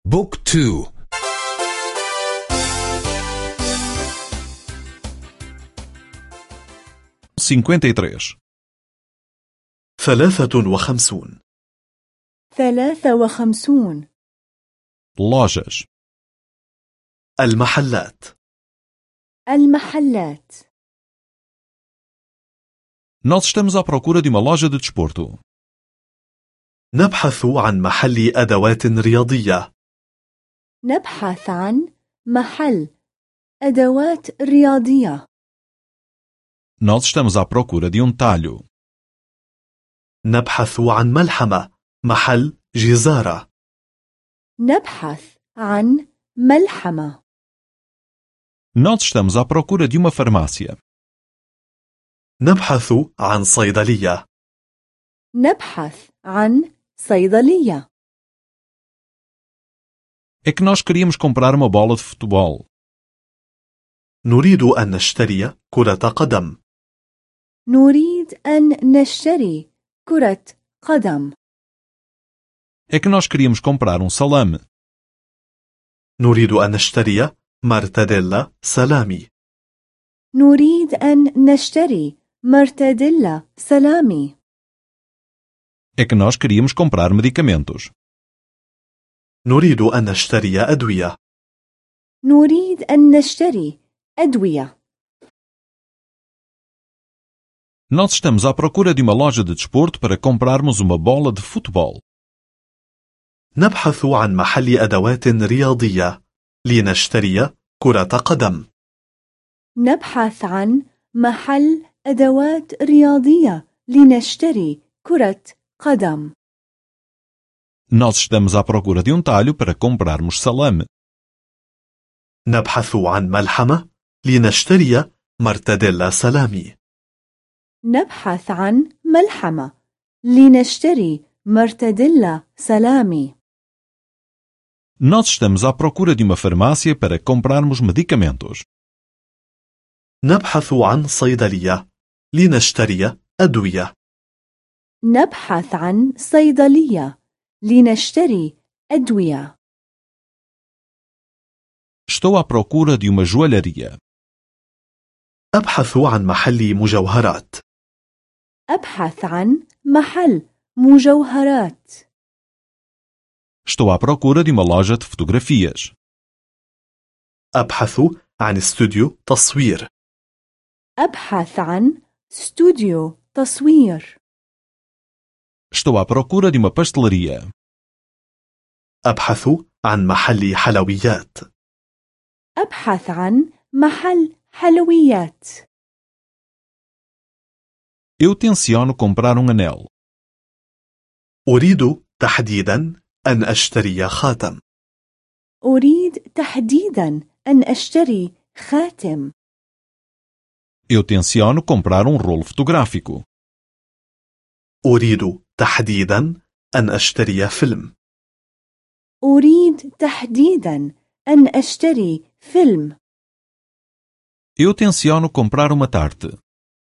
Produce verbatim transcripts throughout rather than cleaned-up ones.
بوك تو. cinquenta e três. ثلاثة وخمسون. ثلاثة وخمسون. lojas, المحلات. المحلات. nós estamos à procura de uma loja de desporto. نبحث عن محل أدوات رياضية. نبحث عن محل أدوات رياضية. Nós estamos à procura de um talho. نبحث عن ملحمة، محل جزارة. نبحث عن ملحمة. Nós estamos à procura de uma farmácia. نبحث عن صيدلية. نبحث عن صيدلية. É que nós queríamos comprar uma bola de futebol. نريد أن نشتري كرة قدم. نريد أن نشتري كرة قدم. É que nós queríamos comprar um salame. نريد أن نشتري مرتديلا سلامي. نريد أن نشتري مرتديلا سلامي. É que nós queríamos comprar medicamentos. نريد أن نشتري أدوية. نريد أن نشتري أدوية. Nós estamos à procura de uma loja de desporto para comprarmos uma bola de futebol. نبحث عن محل أدوات رياضية لنشتري كرة قدم. نبحث عن محل أدوات رياضية لنشتري كرة قدم. Nós estamos à procura de um talho para comprarmos salame. نبحث عن ملحمة لنشتري مرتديلا سلامي. نبحث عن ملحمة لنشتري مرتديلا سلامي. Nós estamos à procura de uma farmácia para comprarmos medicamentos. نبحث عن صيدلية لنشتري أدوية. نبحث عن صيدلية لنشتري أدوية. Estou à procura de uma joalharia. أبحث عن محل مجوهرات. أبحث عن محل مجوهرات. Estou à procura de uma loja de fotografias. أبحث عن استوديو تصوير. أبحث عن استوديو تصوير. Estou à procura de uma pastelaria. أبحث عن محل حلويات. أبحث عن محل حلويات. Eu tenciono comprar um anel. أريد تحديدا أن أشتري خاتم. أريد تحديدا أن أشتري خاتم. Eu tenciono comprar um rolo fotográfico. أريد تحديدا أن أشتري فيلم. أريد تحديدا أن أشتري فيلم. Eu tenciono comprar uma tarte.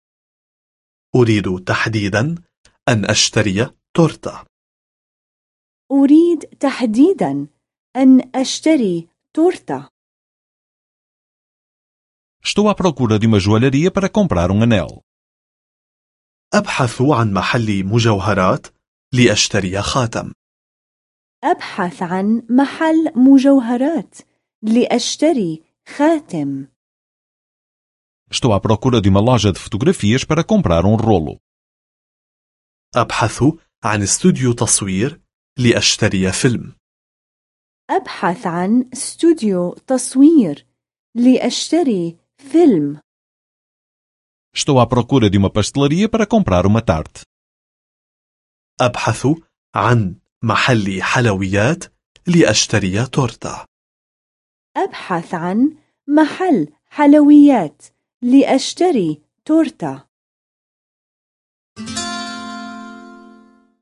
أريد تحديدا أن أشتري تورتة. أريد تحديدا أن أشتري تورتة. Estou à procura de uma joalharia para comprar um anel. أبحث عن محل مجوهرات لأشتري خاتم. أبحث عن محل مجوهرات لأشتري خاتم. Estou à procura de uma loja de fotografias para comprar um rolo. أبحث عن استوديو تصوير لأشتري فيلم. أبحث عن استوديو تصوير لأشتري فيلم. Estou à procura de uma pastelaria para comprar uma tarte. أبحث عن محل حلويات لأشتري تورتة. أبحث عن محل حلويات لأشتري تورتة.